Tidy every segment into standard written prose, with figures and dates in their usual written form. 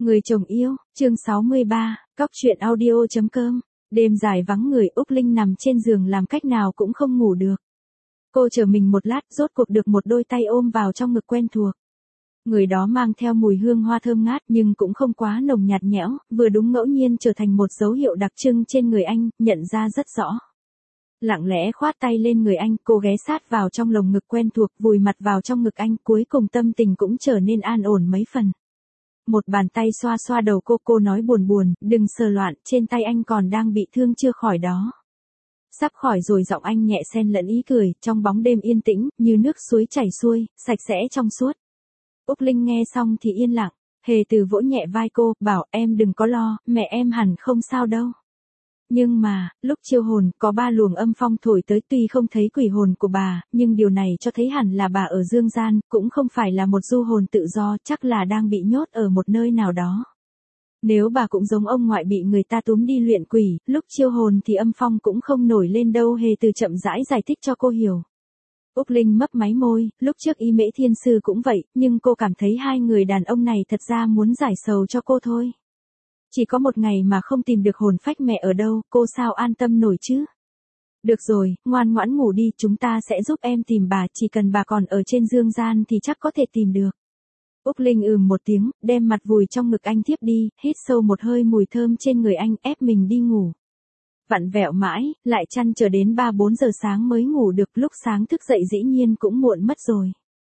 Người chồng yêu, chương 63, cóc truyện audio.com. Đêm dài vắng người, Úc Linh nằm trên giường làm cách nào cũng không ngủ được. Cô chờ mình một lát, rốt cuộc được một đôi tay ôm vào trong ngực quen thuộc. Người đó mang theo mùi hương hoa thơm ngát nhưng cũng không quá nồng nhạt nhẽo, vừa đúng ngẫu nhiên trở thành một dấu hiệu đặc trưng trên người anh, nhận ra rất rõ. Lặng lẽ khoát tay lên người anh, cô ghé sát vào trong lồng ngực quen thuộc, vùi mặt vào trong ngực anh, cuối cùng tâm tình cũng trở nên an ổn mấy phần. Một bàn tay xoa xoa đầu cô nói buồn buồn, đừng sờ loạn, trên tay anh còn đang bị thương chưa khỏi đó. Sắp khỏi rồi, giọng anh nhẹ xen lẫn ý cười, trong bóng đêm yên tĩnh, như nước suối chảy xuôi, sạch sẽ trong suốt. Úc Linh nghe xong thì yên lặng, Hề Từ vỗ nhẹ vai cô, bảo em đừng có lo, mẹ em hẳn không sao đâu. Nhưng mà, lúc chiêu hồn, có 3 luồng âm phong thổi tới, tuy không thấy quỷ hồn của bà, nhưng điều này cho thấy hẳn là bà ở dương gian, cũng không phải là một du hồn tự do, chắc là đang bị nhốt ở một nơi nào đó. Nếu bà cũng giống ông ngoại bị người ta túm đi luyện quỷ, lúc chiêu hồn thì âm phong cũng không nổi lên đâu. Hề Từ chậm rãi giải thích cho cô hiểu. Úc Linh mấp máy môi, lúc trước Y Mễ Thiên Sư cũng vậy, nhưng cô cảm thấy hai người đàn ông này thật ra muốn giải sầu cho cô thôi. Chỉ có một ngày mà không tìm được hồn phách mẹ ở đâu, cô sao an tâm nổi chứ? Được rồi, ngoan ngoãn ngủ đi, chúng ta sẽ giúp em tìm bà, chỉ cần bà còn ở trên dương gian thì chắc có thể tìm được. Úc Linh một tiếng, đem mặt vùi trong ngực anh thiếp đi, hít sâu một hơi mùi thơm trên người anh, ép mình đi ngủ. Vặn vẹo mãi, lại chăn chờ đến 3-4 giờ sáng mới ngủ được, lúc sáng thức dậy dĩ nhiên cũng muộn mất rồi.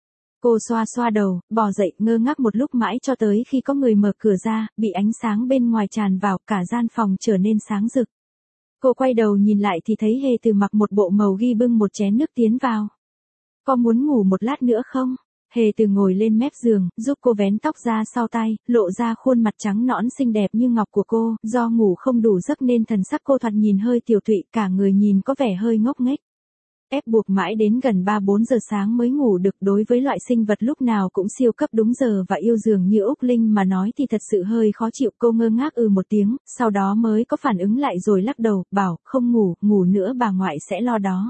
Cô xoa xoa đầu, bò dậy, ngơ ngác một lúc mãi cho tới khi có người mở cửa ra, bị ánh sáng bên ngoài tràn vào, cả gian phòng trở nên sáng rực. Cô quay đầu nhìn lại thì thấy Hề Từ mặc một bộ màu ghi bưng một chén nước tiến vào. Có muốn ngủ một lát nữa không? Hề Từ ngồi lên mép giường, giúp cô vén tóc ra sau tai, lộ ra khuôn mặt trắng nõn xinh đẹp như ngọc của cô, do ngủ không đủ giấc nên thần sắc cô thoạt nhìn hơi tiểu tụy, cả người nhìn có vẻ hơi ngốc nghếch. Ép buộc mãi đến gần 3-4 giờ sáng mới ngủ được, đối với loại sinh vật lúc nào cũng siêu cấp đúng giờ và yêu giường như Úc Linh mà nói thì thật sự hơi khó chịu. Cô ngơ ngác một tiếng, sau đó mới có phản ứng lại rồi lắc đầu, bảo, không ngủ, ngủ nữa bà ngoại sẽ lo đó.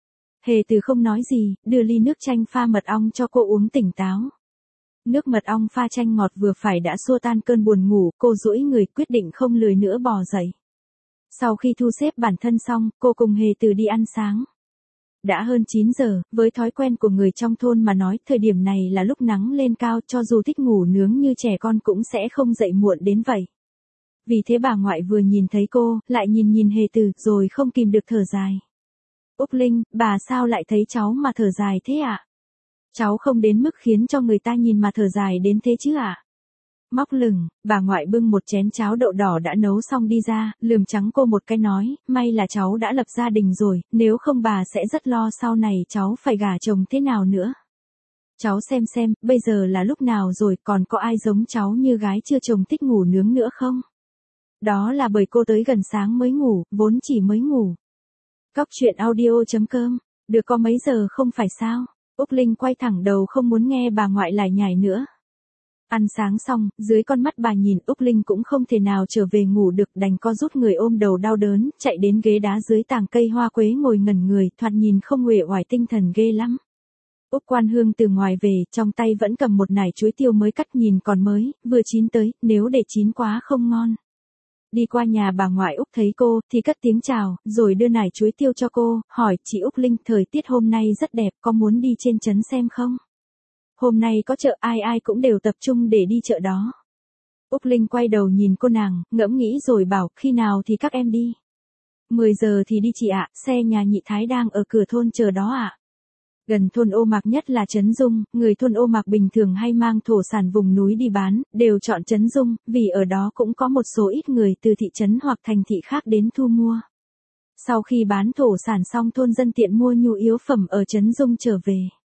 Hề Từ không nói gì, đưa ly nước chanh pha mật ong cho cô uống tỉnh táo. Nước mật ong pha chanh ngọt vừa phải đã xua tan cơn buồn ngủ, cô duỗi người quyết định không lười nữa bò dậy. Sau khi thu xếp bản thân xong, cô cùng Hề Từ đi ăn sáng. Đã hơn 9 giờ, với thói quen của người trong thôn mà nói, thời điểm này là lúc nắng lên cao, cho dù thích ngủ nướng như trẻ con cũng sẽ không dậy muộn đến vậy. Vì thế bà ngoại vừa nhìn thấy cô, lại nhìn Hề Từ, rồi không kìm được thở dài. Úc Linh, bà sao lại thấy cháu mà thở dài thế ạ? Cháu không đến mức khiến cho người ta nhìn mà thở dài đến thế chứ ạ? Móc lửng, bà ngoại bưng một chén cháo đậu đỏ đã nấu xong đi ra, lườm trắng cô một cái nói, may là cháu đã lập gia đình rồi, nếu không bà sẽ rất lo sau này cháu phải gả chồng thế nào nữa. Cháu xem, bây giờ là lúc nào rồi, còn có ai giống cháu như gái chưa chồng thích ngủ nướng nữa không? Đó là bởi cô tới gần sáng mới ngủ, vốn chỉ mới ngủ. Cóc truyện audio.com, được có mấy giờ không phải sao? Úc Linh quay thẳng đầu không muốn nghe bà ngoại lải nhải nữa. Ăn sáng xong, dưới con mắt bà nhìn, Úc Linh cũng không thể nào trở về ngủ được, đành co rút người ôm đầu đau đớn, chạy đến ghế đá dưới tàng cây hoa quế ngồi ngẩn người, thoạt nhìn không uể oải tinh thần ghê lắm. Úc Quan Hương từ ngoài về, trong tay vẫn cầm một nải chuối tiêu mới cắt nhìn còn mới, vừa chín tới, nếu để chín quá không ngon. Đi qua nhà bà ngoại Úc thấy cô, thì cất tiếng chào, rồi đưa nải chuối tiêu cho cô, hỏi, chị Úc Linh, thời tiết hôm nay rất đẹp, có muốn đi trên trấn xem không? Hôm nay có chợ, ai cũng đều tập trung để đi chợ đó. Úc Linh quay đầu nhìn cô nàng, ngẫm nghĩ rồi bảo, khi nào thì các em đi? 10 giờ thì đi chị ạ, xe nhà nhị Thái đang ở cửa thôn chờ đó ạ. Gần thôn Ô Mạc nhất là Trấn Dung, người thôn Ô Mạc bình thường hay mang thổ sản vùng núi đi bán, đều chọn Trấn Dung, vì ở đó cũng có một số ít người từ thị trấn hoặc thành thị khác đến thu mua. Sau khi bán thổ sản xong, thôn dân tiện mua nhu yếu phẩm ở Trấn Dung trở về.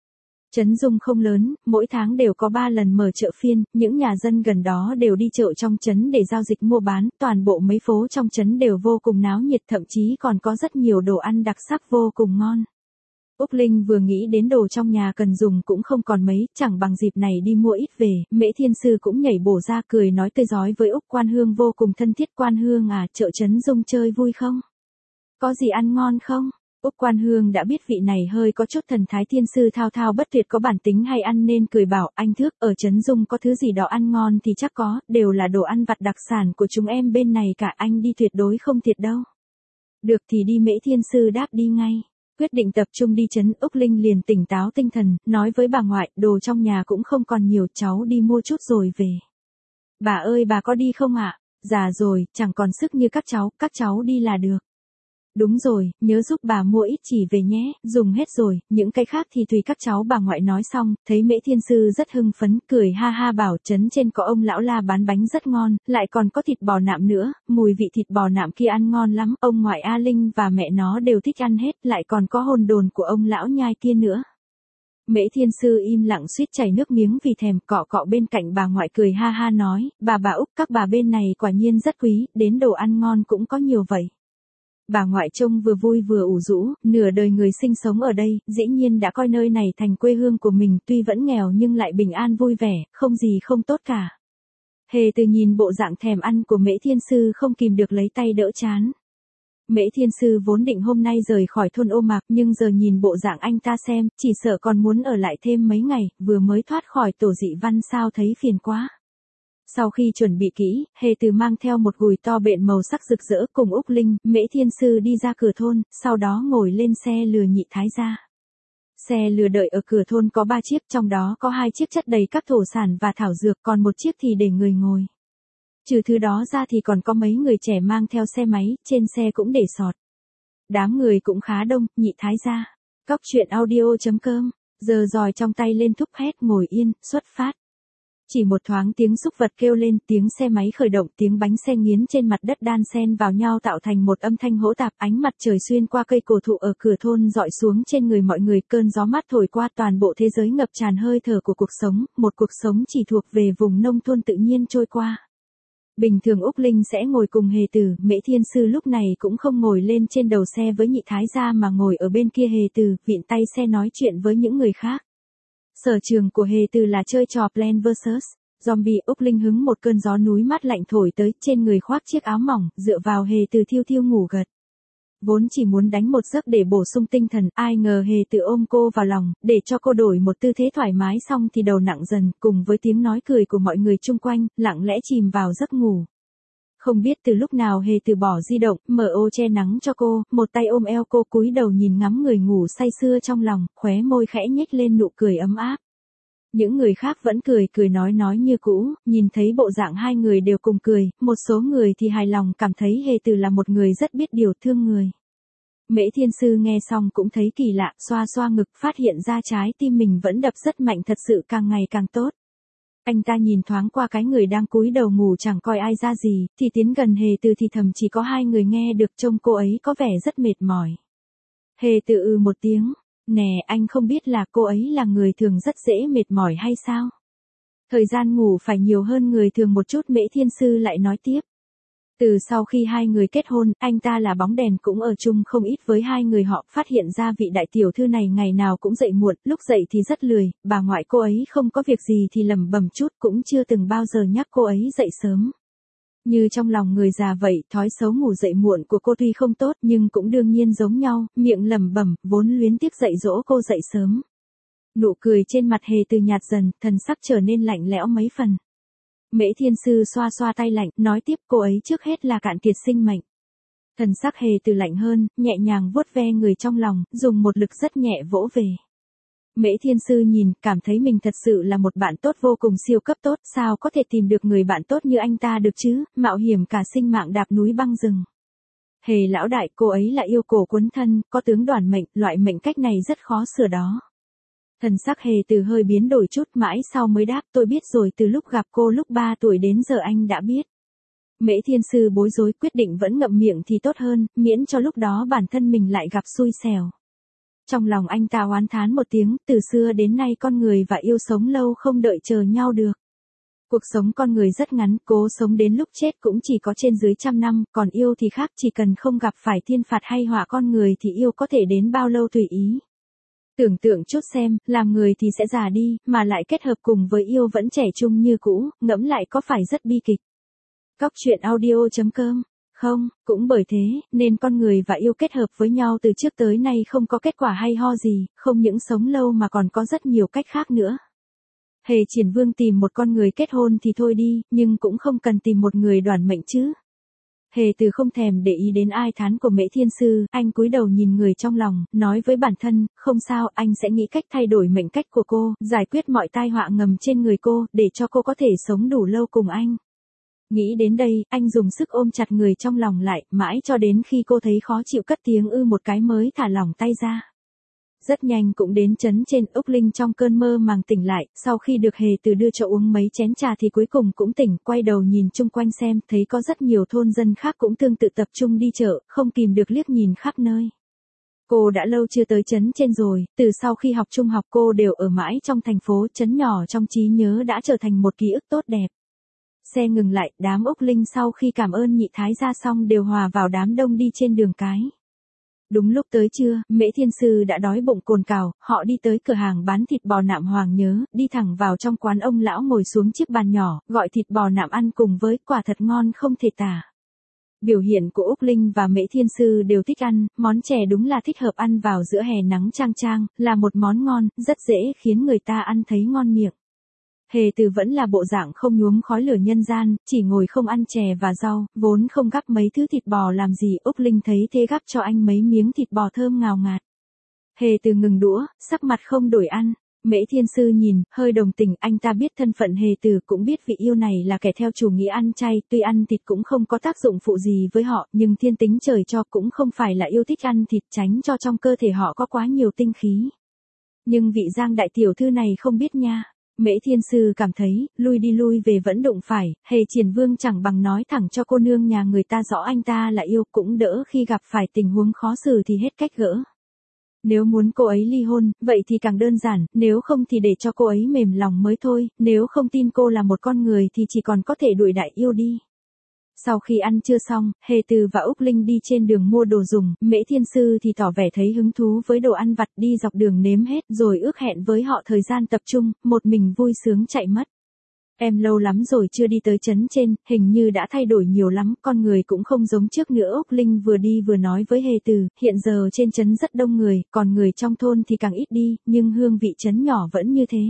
Trấn Dung không lớn, mỗi tháng đều có 3 lần mở chợ phiên, những nhà dân gần đó đều đi chợ trong trấn để giao dịch mua bán, toàn bộ mấy phố trong trấn đều vô cùng náo nhiệt, thậm chí còn có rất nhiều đồ ăn đặc sắc vô cùng ngon. Úc Linh vừa nghĩ đến đồ trong nhà cần dùng cũng không còn mấy, chẳng bằng dịp này đi mua ít về. Mễ Thiên Sư cũng nhảy bổ ra cười nói tươi rói với Úc Quan Hương vô cùng thân thiết. Quan Hương à, chợ Trấn Dung chơi vui không? Có gì ăn ngon không? Úc Quan Hương đã biết vị này hơi có chút thần thái thiên sư thao thao bất tuyệt có bản tính hay ăn nên cười bảo, anh Thước, ở Trấn Dung có thứ gì đó ăn ngon thì chắc có, đều là đồ ăn vặt đặc sản của chúng em bên này cả, anh đi tuyệt đối không thiệt đâu. Được thì đi, Mễ Thiên Sư đáp đi ngay. Quyết định tập trung đi trấn, Úc Linh liền tỉnh táo tinh thần, nói với bà ngoại, đồ trong nhà cũng không còn nhiều, cháu đi mua chút rồi về. Bà ơi, bà có đi không ạ? Già rồi, chẳng còn sức như các cháu đi là được. Đúng rồi, nhớ giúp bà mua ít chỉ về nhé, dùng hết rồi, những cái khác thì tùy các cháu, bà ngoại nói xong, thấy Mễ Thiên Sư rất hưng phấn, cười ha ha bảo trấn trên có ông lão La bán bánh rất ngon, lại còn có thịt bò nạm nữa, mùi vị thịt bò nạm kia ăn ngon lắm, ông ngoại A Linh và mẹ nó đều thích ăn hết, lại còn có hồn đồn của ông lão nhai kia nữa. Mễ Thiên Sư im lặng suýt chảy nước miếng vì thèm, cọ cọ bên cạnh bà ngoại cười ha ha nói, bà Úc, các bà bên này quả nhiên rất quý, đến đồ ăn ngon cũng có nhiều vậy. Bà ngoại trông vừa vui vừa ủ rũ, nửa đời người sinh sống ở đây, dĩ nhiên đã coi nơi này thành quê hương của mình, tuy vẫn nghèo nhưng lại bình an vui vẻ, không gì không tốt cả. Hề Từ nhìn bộ dạng thèm ăn của Mễ Thiên Sư không kìm được lấy tay đỡ chán. Mễ Thiên Sư vốn định hôm nay rời khỏi thôn Ô Mạc, nhưng giờ nhìn bộ dạng anh ta xem, chỉ sợ còn muốn ở lại thêm mấy ngày, vừa mới thoát khỏi tổ dị văn sao thấy phiền quá. Sau khi chuẩn bị kỹ, Hề Từ mang theo một gùi to bện màu sắc rực rỡ cùng Úc Linh, Mễ Thiên Sư đi ra cửa thôn, sau đó ngồi lên xe lừa Nhị Thái gia. Xe lừa đợi ở cửa thôn có 3 chiếc, trong đó có 2 chiếc chất đầy các thổ sản và thảo dược, còn một chiếc thì để người ngồi. Trừ thứ đó ra thì còn có mấy người trẻ mang theo xe máy, trên xe cũng để sọt. Đám người cũng khá đông, Nhị Thái gia. Cóc truyện audio.com, giờ giòi trong tay lên thúc hét, ngồi yên, xuất phát. Chỉ một thoáng tiếng xúc vật kêu lên, tiếng xe máy khởi động, tiếng bánh xe nghiến trên mặt đất đan xen vào nhau tạo thành một âm thanh hỗn tạp, ánh mặt trời xuyên qua cây cổ thụ ở cửa thôn dọi xuống trên người mọi người, cơn gió mát thổi qua, toàn bộ thế giới ngập tràn hơi thở của cuộc sống, một cuộc sống chỉ thuộc về vùng nông thôn tự nhiên trôi qua. Bình thường Úc Linh sẽ ngồi cùng Hề Từ, Mễ Thiên Sư lúc này cũng không ngồi lên trên đầu xe với Nhị Thái gia mà ngồi ở bên kia Hề Từ, vịn tay xe nói chuyện với những người khác. Sở trường của Hề Từ là chơi trò Plants vs Zombie. Úc Linh hứng một cơn gió núi mát lạnh thổi tới, trên người khoác chiếc áo mỏng, dựa vào Hề Từ thiêu thiêu ngủ gật. Vốn chỉ muốn đánh một giấc để bổ sung tinh thần, ai ngờ Hề Từ ôm cô vào lòng, để cho cô đổi một tư thế thoải mái, xong thì đầu nặng dần, cùng với tiếng nói cười của mọi người chung quanh, lặng lẽ chìm vào giấc ngủ. Không biết từ lúc nào Hề Từ bỏ di động, mở ô che nắng cho cô, một tay ôm eo cô, cúi đầu nhìn ngắm người ngủ say sưa trong lòng, khóe môi khẽ nhếch lên nụ cười ấm áp. Những người khác vẫn cười nói như cũ, nhìn thấy bộ dạng hai người đều cùng cười, một số người thì hài lòng, cảm thấy Hề Từ là một người rất biết điều, thương người. Mễ Thiên Sư nghe xong cũng thấy kỳ lạ, xoa xoa ngực, phát hiện ra trái tim mình vẫn đập rất mạnh, thật sự càng ngày càng tốt. Anh ta nhìn thoáng qua cái người đang cúi đầu ngủ chẳng coi ai ra gì, thì tiến gần Hề Từ thì thầm chỉ có 2 người nghe được, trông cô ấy có vẻ rất mệt mỏi. Hề Từ một tiếng, nè, anh không biết là cô ấy là người thường rất dễ mệt mỏi hay sao? Thời gian ngủ phải nhiều hơn người thường một chút, Mễ Thiên Sư lại nói tiếp. Từ sau khi 2 người kết hôn, anh ta là bóng đèn cũng ở chung không ít với 2 người họ, phát hiện ra vị đại tiểu thư này ngày nào cũng dậy muộn, lúc dậy thì rất lười, bà ngoại cô ấy không có việc gì thì lẩm bẩm chút, cũng chưa từng bao giờ nhắc cô ấy dậy sớm. Như trong lòng người già vậy, thói xấu ngủ dậy muộn của cô tuy không tốt nhưng cũng đương nhiên giống nhau, miệng lẩm bẩm, vốn luyến tiếc dạy dỗ cô dậy sớm. Nụ cười trên mặt Hề Từ nhạt dần, thần sắc trở nên lạnh lẽo mấy phần. Mễ Thiên Sư xoa xoa tay lạnh, nói tiếp, cô ấy trước hết là cạn kiệt sinh mệnh. Thần sắc Hề Từ lạnh hơn, nhẹ nhàng vuốt ve người trong lòng, dùng một lực rất nhẹ vỗ về. Mễ Thiên Sư nhìn, cảm thấy mình thật sự là một bạn tốt vô cùng siêu cấp tốt, sao có thể tìm được người bạn tốt như anh ta được chứ, mạo hiểm cả sinh mạng đạp núi băng rừng. Hề lão đại, cô ấy là yêu cổ cuốn thân, có tướng đoản mệnh, loại mệnh cách này rất khó sửa đó. Thần sắc Hề Từ hơi biến đổi chút, mãi sau mới đáp, tôi biết rồi, từ lúc gặp cô lúc 3 tuổi đến giờ anh đã biết. Mễ Thiên Sư bối rối, quyết định vẫn ngậm miệng thì tốt hơn, miễn cho lúc đó bản thân mình lại gặp xui xẻo. Trong lòng anh ta oán thán một tiếng, từ xưa đến nay con người và yêu sống lâu không đợi chờ nhau được. Cuộc sống con người rất ngắn, cố sống đến lúc chết cũng chỉ có trên dưới 100 năm, còn yêu thì khác, chỉ cần không gặp phải thiên phạt hay họa con người thì yêu có thể đến bao lâu tùy ý. Tưởng tượng chút xem, làm người thì sẽ già đi, mà lại kết hợp cùng với yêu vẫn trẻ trung như cũ, ngẫm lại có phải rất bi kịch. Cóc truyện audio.com Không, cũng bởi thế, nên con người và yêu kết hợp với nhau từ trước tới nay không có kết quả hay ho gì, không những sống lâu mà còn có rất nhiều cách khác nữa. Hề Triển Vương tìm một con người kết hôn thì thôi đi, nhưng cũng không cần tìm một người đoản mệnh chứ. Hề Từ không thèm để ý đến ai thán của Mễ Thiên Sư, anh cúi đầu nhìn người trong lòng, nói với bản thân, không sao, anh sẽ nghĩ cách thay đổi mệnh cách của cô, giải quyết mọi tai họa ngầm trên người cô, để cho cô có thể sống đủ lâu cùng anh. Nghĩ đến đây, anh dùng sức ôm chặt người trong lòng lại, mãi cho đến khi cô thấy khó chịu cất tiếng ư một cái mới thả lỏng tay ra. Rất nhanh cũng đến trấn trên, Úc Linh trong cơn mơ màng tỉnh lại, sau khi được Hề Từ đưa cho uống mấy chén trà thì cuối cùng cũng tỉnh, quay đầu nhìn chung quanh xem, thấy có rất nhiều thôn dân khác cũng tương tự tập trung đi chợ, không kìm được liếc nhìn khắp nơi. Cô đã lâu chưa tới trấn trên rồi, từ sau khi học trung học cô đều ở mãi trong thành phố, trấn nhỏ trong trí nhớ đã trở thành một ký ức tốt đẹp. Xe ngừng lại, đám Úc Linh sau khi cảm ơn nhị thái gia xong đều hòa vào đám đông đi trên đường cái. Đúng lúc tới trưa, Mễ Thiên Sư đã đói bụng cồn cào, họ đi tới cửa hàng bán thịt bò nạm Hoàng Nhớ, đi thẳng vào trong quán ông lão ngồi xuống chiếc bàn nhỏ, gọi thịt bò nạm ăn cùng với quả thật ngon không thể tả. Biểu hiện của Úc Linh và Mễ Thiên Sư đều thích ăn, món chè đúng là thích hợp ăn vào giữa hè nắng chang chang, là một món ngon, rất dễ khiến người ta ăn thấy ngon miệng. Hề Từ vẫn là bộ dạng không nhuốm khói lửa nhân gian, chỉ ngồi không ăn chè và rau, vốn không gắp mấy thứ thịt bò làm gì, Úc Linh thấy thế gắp cho anh mấy miếng thịt bò thơm ngào ngạt. Hề Từ ngừng đũa, sắc mặt không đổi ăn. Mễ Thiên Sư nhìn, hơi đồng tình, anh ta biết thân phận Hề Từ, cũng biết vị yêu này là kẻ theo chủ nghĩa ăn chay, tuy ăn thịt cũng không có tác dụng phụ gì với họ, nhưng thiên tính trời cho cũng không phải là yêu thích ăn thịt, tránh cho trong cơ thể họ có quá nhiều tinh khí. Nhưng vị Giang đại tiểu thư này không biết nha. Mễ Thiên Sư cảm thấy, lui đi lui về vẫn đụng phải, Hề Triển Vương chẳng bằng nói thẳng cho cô nương nhà người ta rõ anh ta là yêu, cũng đỡ khi gặp phải tình huống khó xử thì hết cách gỡ. Nếu muốn cô ấy ly hôn, vậy thì càng đơn giản, nếu không thì để cho cô ấy mềm lòng mới thôi, nếu không tin cô là một con người thì chỉ còn có thể đuổi đại yêu đi. Sau khi ăn trưa xong, Hề Từ và Úc Linh đi trên đường mua đồ dùng, Mễ Thiên Sư thì tỏ vẻ thấy hứng thú với đồ ăn vặt, đi dọc đường nếm hết rồi ước hẹn với họ thời gian tập trung, một mình vui sướng chạy mất. Em lâu lắm rồi chưa đi tới trấn trên, hình như đã thay đổi nhiều lắm, con người cũng không giống trước nữa. Úc Linh vừa đi vừa nói với Hề Từ, hiện giờ trên trấn rất đông người, còn người trong thôn thì càng ít đi, nhưng hương vị trấn nhỏ vẫn như thế.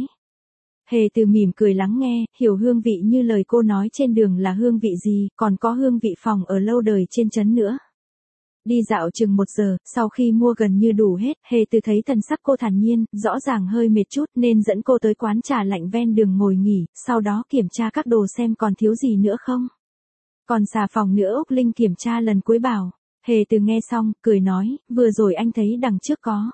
Hề Từ mỉm cười lắng nghe, hiểu hương vị như lời cô nói trên đường là hương vị gì, còn có hương vị phòng ở lâu đời trên trấn nữa. Đi dạo chừng 1 giờ, sau khi mua gần như đủ hết, Hề Từ thấy thần sắc cô thản nhiên, rõ ràng hơi mệt chút nên dẫn cô tới quán trà lạnh ven đường ngồi nghỉ, sau đó kiểm tra các đồ xem còn thiếu gì nữa không. Còn xà phòng nữa, Úc Linh kiểm tra lần cuối bảo. Hề Từ nghe xong, cười nói, vừa rồi anh thấy đằng trước có.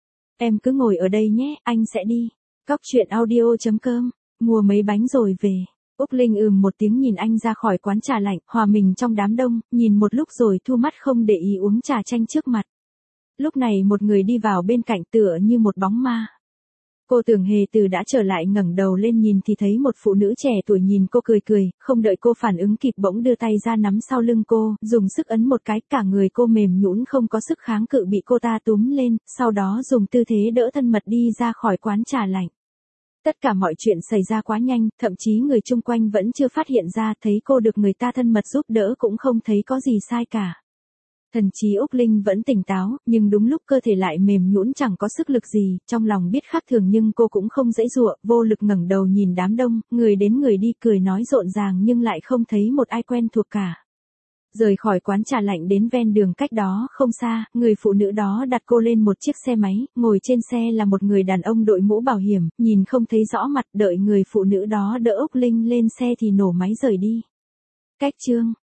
Em cứ ngồi ở đây nhé, anh sẽ đi. Cóc truyện audio.com, mua mấy bánh rồi về. Úc Linh một tiếng nhìn anh ra khỏi quán trà lạnh, hòa mình trong đám đông, nhìn một lúc rồi thu mắt không để ý uống trà chanh trước mặt. Lúc này một người đi vào bên cạnh tựa như một bóng ma. Cô tưởng Hề Từ đã trở lại, ngẩng đầu lên nhìn thì thấy một phụ nữ trẻ tuổi nhìn cô cười cười, không đợi cô phản ứng kịp bỗng đưa tay ra nắm sau lưng cô, dùng sức ấn một cái, cả người cô mềm nhũn không có sức kháng cự bị cô ta túm lên, sau đó dùng tư thế đỡ thân mật đi ra khỏi quán trà lạnh. Tất cả mọi chuyện xảy ra quá nhanh, thậm chí người chung quanh vẫn chưa phát hiện ra, thấy cô được người ta thân mật giúp đỡ cũng không thấy có gì sai cả. Thần trí Úc Linh vẫn tỉnh táo, nhưng đúng lúc cơ thể lại mềm nhũn chẳng có sức lực gì, trong lòng biết khác thường nhưng cô cũng không giãy giụa, vô lực ngẩng đầu nhìn đám đông, người đến người đi cười nói rộn ràng nhưng lại không thấy một ai quen thuộc cả. Rời khỏi quán trà lạnh đến ven đường cách đó không xa, người phụ nữ đó đặt cô lên một chiếc xe máy, ngồi trên xe là một người đàn ông đội mũ bảo hiểm, nhìn không thấy rõ mặt, đợi người phụ nữ đó đỡ Úc Linh lên xe thì nổ máy rời đi. Cách chương